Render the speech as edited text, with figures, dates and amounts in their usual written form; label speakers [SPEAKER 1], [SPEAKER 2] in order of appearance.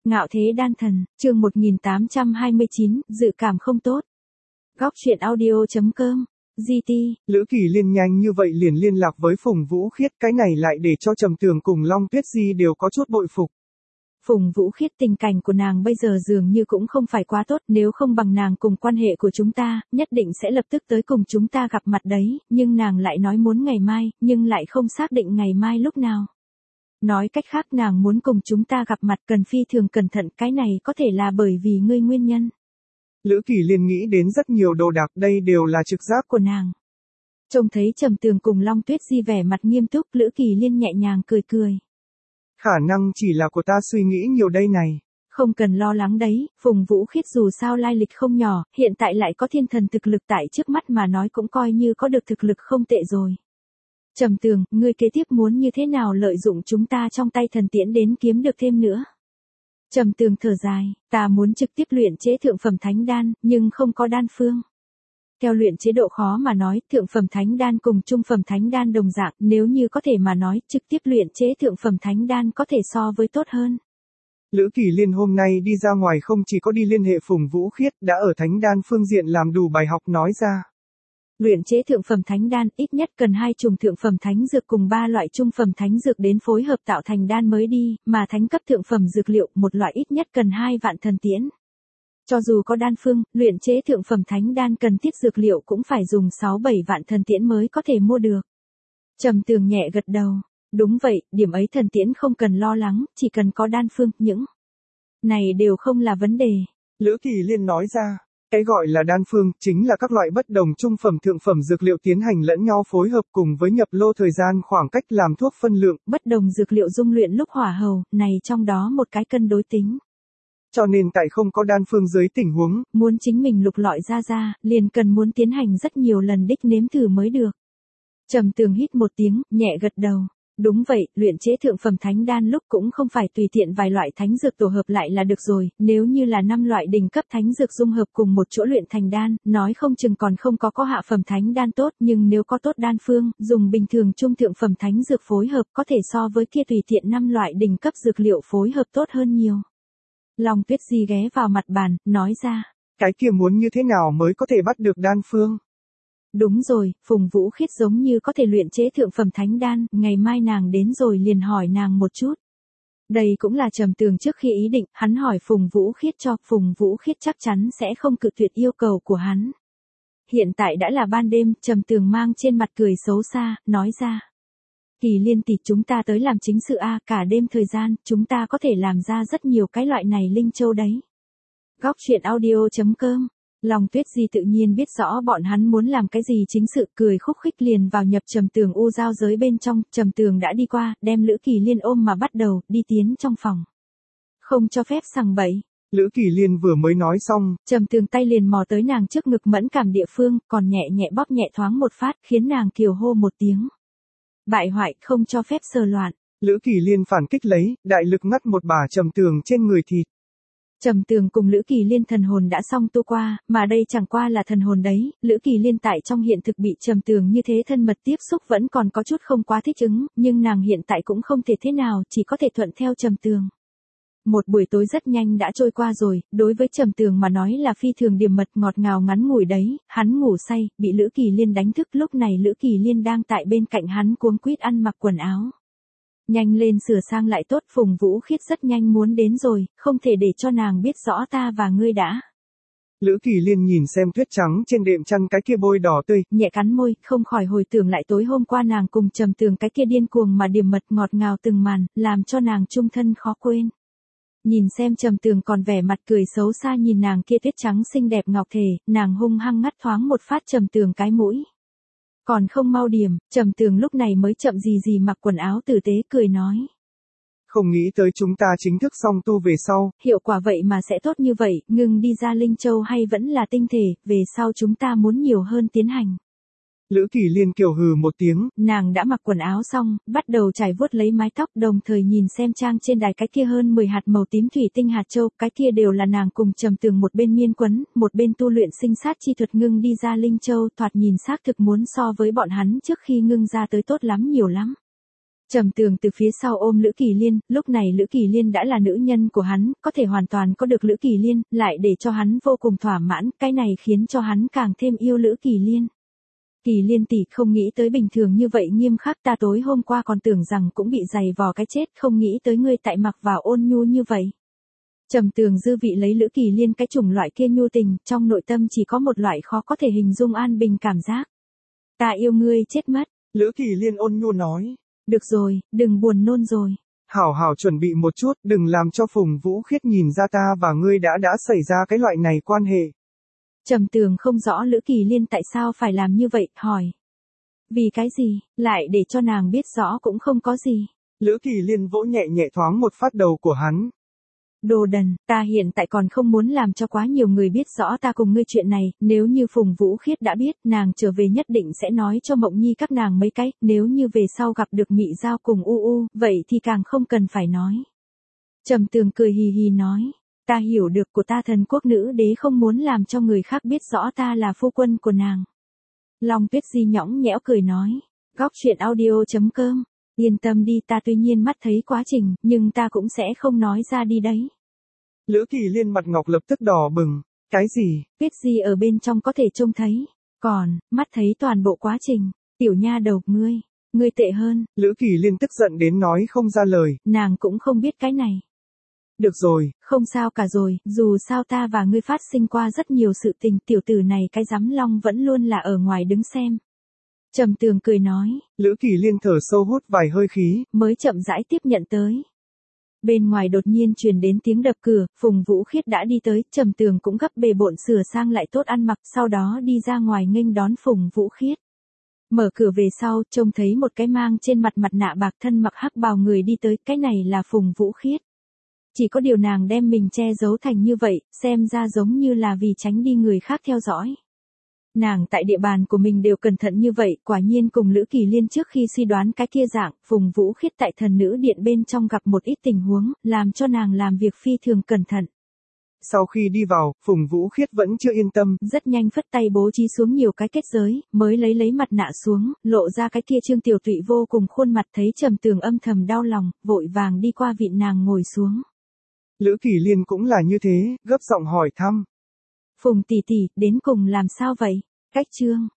[SPEAKER 1] Ngạo thế đan thần, chương 1829, dự cảm không tốt. Góc truyện audio.com, GT.
[SPEAKER 2] Lữ Kỳ Liên nhanh như vậy liền liên lạc với Phùng Vũ Khiết, cái này lại để cho Trầm Tường cùng Long Tuyết Di đều có chút bội phục.
[SPEAKER 1] Phùng Vũ Khiết, tình cảnh của nàng bây giờ dường như cũng không phải quá tốt, nếu không bằng nàng cùng quan hệ của chúng ta, nhất định sẽ lập tức tới cùng chúng ta gặp mặt đấy, nhưng nàng lại nói muốn ngày mai, nhưng lại không xác định ngày mai lúc nào. Nói cách khác nàng muốn cùng chúng ta gặp mặt cần phi thường cẩn thận, cái này có thể là bởi vì ngươi nguyên nhân.
[SPEAKER 2] Lữ Kỳ Liên nghĩ đến rất nhiều đồ đạc, đây đều là trực giác
[SPEAKER 1] của nàng. Trông thấy Trầm Tường cùng Long Tuyết Di vẻ mặt nghiêm túc, Lữ Kỳ Liên nhẹ nhàng cười cười.
[SPEAKER 2] Khả năng chỉ là của ta suy nghĩ nhiều đây này.
[SPEAKER 1] Không cần lo lắng đấy, Phùng Vũ Khiết dù sao lai lịch không nhỏ, hiện tại lại có thiên thần thực lực tại trước mắt mà nói cũng coi như có được thực lực không tệ rồi. Trầm Tường, ngươi kế tiếp muốn như thế nào lợi dụng chúng ta trong tay thần tiễn đến kiếm được thêm nữa? Trầm Tường thở dài, ta muốn trực tiếp luyện chế thượng phẩm thánh đan, nhưng không có đan phương. Theo luyện chế độ khó mà nói, thượng phẩm thánh đan cùng trung phẩm thánh đan đồng dạng, nếu như có thể mà nói, trực tiếp luyện chế thượng phẩm thánh đan có thể so với tốt hơn.
[SPEAKER 2] Lữ Kỳ Liên hôm nay đi ra ngoài không chỉ có đi liên hệ Phùng Vũ Khiết, đã ở thánh đan phương diện làm đủ bài học nói ra.
[SPEAKER 1] Luyện chế thượng phẩm thánh đan ít nhất cần 2 chủng thượng phẩm thánh dược cùng 3 loại trung phẩm thánh dược đến phối hợp tạo thành đan mới đi, mà thánh cấp thượng phẩm dược liệu một loại ít nhất cần 2 vạn thần tiễn. Cho dù có đan phương, luyện chế thượng phẩm thánh đan cần thiết dược liệu cũng phải dùng 6-7 vạn thần tiễn mới có thể mua được. Trầm Tường nhẹ gật đầu, đúng vậy, điểm ấy thần tiễn không cần lo lắng, chỉ cần có đan phương, những này đều không là vấn đề.
[SPEAKER 2] Lữ Kỳ Liên nói ra. Cái gọi là đan phương, chính là các loại bất đồng trung phẩm thượng phẩm dược liệu tiến hành lẫn nhau phối hợp cùng với nhập lô thời gian khoảng cách làm thuốc phân lượng.
[SPEAKER 1] Bất đồng dược liệu dung luyện lúc hỏa hầu, này trong đó một cái cân đối tính.
[SPEAKER 2] Cho nên tại không có đan phương dưới tình huống,
[SPEAKER 1] muốn chính mình lục lọi ra, liền cần muốn tiến hành rất nhiều lần đích nếm thử mới được. Trầm Tường hít một tiếng, nhẹ gật đầu. Đúng vậy, luyện chế thượng phẩm thánh đan lúc cũng không phải tùy tiện vài loại thánh dược tổ hợp lại là được rồi, nếu như là 5 loại đỉnh cấp thánh dược dung hợp cùng một chỗ luyện thành đan, nói không chừng còn không có hạ phẩm thánh đan tốt, nhưng nếu có tốt đan phương, dùng bình thường trung thượng phẩm thánh dược phối hợp có thể so với kia tùy tiện 5 loại đỉnh cấp dược liệu phối hợp tốt hơn nhiều. Long Tuyết Di ghé vào mặt bàn, nói ra.
[SPEAKER 2] Cái kia muốn như thế nào mới có thể bắt được đan phương?
[SPEAKER 1] Đúng rồi, Phùng Vũ Khiết giống như có thể luyện chế thượng phẩm thánh đan, ngày mai nàng đến rồi liền hỏi nàng một chút. Đây cũng là Trầm Tường trước khi ý định, hắn hỏi Phùng Vũ Khiết cho, Phùng Vũ Khiết chắc chắn sẽ không cự tuyệt yêu cầu của hắn. Hiện tại đã là ban đêm, Trầm Tường mang trên mặt cười xấu xa, nói ra. Kỳ Liên tỷ, chúng ta tới làm chính sự a, cả đêm thời gian, chúng ta có thể làm ra rất nhiều cái loại này linh châu đấy. Góc truyện audio.com. Long Tuyết Di tự nhiên biết rõ bọn hắn muốn làm cái gì chính sự, cười khúc khích liền vào nhập Trầm Tường u giao giới bên trong, Trầm Tường đã đi qua, đem Lữ Kỳ Liên ôm mà bắt đầu, đi tiến trong phòng. Không cho phép sằng bậy.
[SPEAKER 2] Lữ Kỳ Liên vừa mới nói xong,
[SPEAKER 1] Trầm Tường tay liền mò tới nàng trước ngực mẫn cảm địa phương, còn nhẹ nhẹ bóp nhẹ thoáng một phát, khiến nàng kiều hô một tiếng. Bại hoại, không cho phép sờ loạn.
[SPEAKER 2] Lữ Kỳ Liên phản kích lấy, đại lực ngắt một bả Trầm Tường trên người thịt.
[SPEAKER 1] Trầm Tường cùng Lữ Kỳ Liên thần hồn đã xong tu qua, mà đây chẳng qua là thần hồn đấy, Lữ Kỳ Liên tại trong hiện thực bị Trầm Tường như thế thân mật tiếp xúc vẫn còn có chút không quá thích ứng, nhưng nàng hiện tại cũng không thể thế nào, chỉ có thể thuận theo Trầm Tường. Một buổi tối rất nhanh đã trôi qua rồi, đối với Trầm Tường mà nói là phi thường điểm mật ngọt ngào ngắn ngủi đấy, hắn ngủ say, bị Lữ Kỳ Liên đánh thức, lúc này Lữ Kỳ Liên đang tại bên cạnh hắn cuống quýt ăn mặc quần áo. Nhanh lên sửa sang lại tốt, Phùng Vũ Khiết rất nhanh muốn đến rồi, không thể để cho nàng biết rõ ta và ngươi đã.
[SPEAKER 2] Lữ Kỳ Liên nhìn xem tuyết trắng trên đệm chăn cái kia bôi đỏ tươi,
[SPEAKER 1] nhẹ cắn môi, không khỏi hồi tưởng lại tối hôm qua nàng cùng Trầm Tường cái kia điên cuồng mà điểm mật ngọt ngào từng màn, làm cho nàng chung thân khó quên. Nhìn xem Trầm Tường còn vẻ mặt cười xấu xa nhìn nàng kia tuyết trắng xinh đẹp ngọc thể, nàng hung hăng ngắt thoáng một phát Trầm Tường cái mũi. Còn không mau điểm, Trầm Tường lúc này mới chậm gì mặc quần áo tử tế cười nói.
[SPEAKER 2] Không nghĩ tới chúng ta chính thức xong tu về sau.
[SPEAKER 1] Hiệu quả vậy mà sẽ tốt như vậy, ngừng đi ra linh châu hay vẫn là tinh thể, về sau chúng ta muốn nhiều hơn tiến hành.
[SPEAKER 2] Lữ Kỳ Liên kiều hừ một tiếng.
[SPEAKER 1] Nàng đã mặc quần áo xong, bắt đầu trải vuốt lấy mái tóc, đồng thời nhìn xem trang trên đài cái kia hơn 10 hạt màu tím thủy tinh hạt châu, cái kia đều là nàng cùng Trầm Tường một bên miên quấn, một bên tu luyện sinh sát chi thuật ngưng đi ra linh châu, thoạt nhìn xác thực muốn so với bọn hắn trước khi ngưng ra tới tốt lắm nhiều lắm. Trầm Tường từ phía sau ôm Lữ Kỳ Liên, lúc này Lữ Kỳ Liên đã là nữ nhân của hắn, có thể hoàn toàn có được Lữ Kỳ Liên, lại để cho hắn vô cùng thỏa mãn, cái này khiến cho hắn càng thêm yêu Lữ Kỳ Liên. Kỳ Liên tỷ, không nghĩ tới bình thường như vậy nghiêm khắc, ta tối hôm qua còn tưởng rằng cũng bị giày vò cái chết, không nghĩ tới ngươi tại mặc vào ôn nhu như vậy. Trầm Tường dư vị lấy Lữ Kỳ Liên cái chủng loại kia nhu tình, trong nội tâm chỉ có một loại khó có thể hình dung an bình cảm giác. Ta yêu ngươi chết mất.
[SPEAKER 2] Lữ Kỳ Liên ôn nhu nói.
[SPEAKER 1] Được rồi, đừng buồn nôn rồi.
[SPEAKER 2] Hảo hảo chuẩn bị một chút, đừng làm cho Phùng Vũ Khiết nhìn ra ta và ngươi đã xảy ra cái loại này quan hệ.
[SPEAKER 1] Trầm Tường không rõ Lữ Kỳ Liên tại sao phải làm như vậy, hỏi. Vì cái gì, lại để cho nàng biết rõ cũng không có gì.
[SPEAKER 2] Lữ Kỳ Liên vỗ nhẹ nhẹ thoáng một phát đầu của hắn.
[SPEAKER 1] Đồ đần, ta hiện tại còn không muốn làm cho quá nhiều người biết rõ ta cùng ngươi chuyện này, nếu như Phùng Vũ Khiết đã biết, nàng trở về nhất định sẽ nói cho Mộng Nhi các nàng mấy cái, nếu như về sau gặp được Mị Giao cùng U, vậy thì càng không cần phải nói. Trầm Tường cười hì hì nói, ta hiểu được của ta thần quốc nữ đế không muốn làm cho người khác biết rõ ta là phu quân của nàng. Long Tuyết Di nhõng nhẽo cười nói, góc chuyện audio.com. Yên tâm đi, ta tuy nhiên mắt thấy quá trình, nhưng ta cũng sẽ không nói ra đi đấy.
[SPEAKER 2] Lữ Kỳ Liên mặt ngọc lập tức đỏ bừng. Cái gì?
[SPEAKER 1] Tuyết Di ở bên trong có thể trông thấy. Còn, mắt thấy toàn bộ quá trình. Tiểu nha đầu, ngươi tệ hơn.
[SPEAKER 2] Lữ Kỳ Liên tức giận đến nói không ra lời.
[SPEAKER 1] Nàng cũng không biết cái này.
[SPEAKER 2] Được rồi.
[SPEAKER 1] Không sao cả rồi, dù sao ta và ngươi phát sinh qua rất nhiều sự tình, tiểu tử này cái giám long vẫn luôn là ở ngoài đứng xem. Trầm Tường cười nói.
[SPEAKER 2] Lữ Kỳ Liên thở sâu hút vài hơi khí,
[SPEAKER 1] mới chậm rãi tiếp nhận tới. Bên ngoài đột nhiên truyền đến tiếng đập cửa, Phùng Vũ Khiết đã đi tới, Trầm Tường cũng gấp bề bộn sửa sang lại tốt ăn mặc, sau đó đi ra ngoài nghênh đón Phùng Vũ Khiết. Mở cửa về sau, trông thấy một cái mang trên mặt mặt nạ bạc thân mặc hắc bào người đi tới, cái này là Phùng Vũ Khiết. Chỉ có điều nàng đem mình che giấu thành như vậy, xem ra giống như là vì tránh đi người khác theo dõi. Nàng tại địa bàn của mình đều cẩn thận như vậy, quả nhiên cùng Lữ Kỳ Liên trước khi suy đoán cái kia dạng, Phùng Vũ Khiết tại thần nữ điện bên trong gặp một ít tình huống, làm cho nàng làm việc phi thường cẩn thận.
[SPEAKER 2] Sau khi đi vào, Phùng Vũ Khiết vẫn chưa yên tâm.
[SPEAKER 1] Rất nhanh phất tay bố trí xuống nhiều cái kết giới, mới lấy mặt nạ xuống, lộ ra cái kia Trương Tiểu Tụy vô cùng khuôn mặt, thấy Trầm Tường âm thầm đau lòng, vội vàng đi qua vịn nàng ngồi xuống.
[SPEAKER 2] Lữ Kỳ Liên cũng là như thế, gấp giọng hỏi thăm.
[SPEAKER 1] Phùng tỷ tỷ, đến cùng làm sao vậy? Cách Trương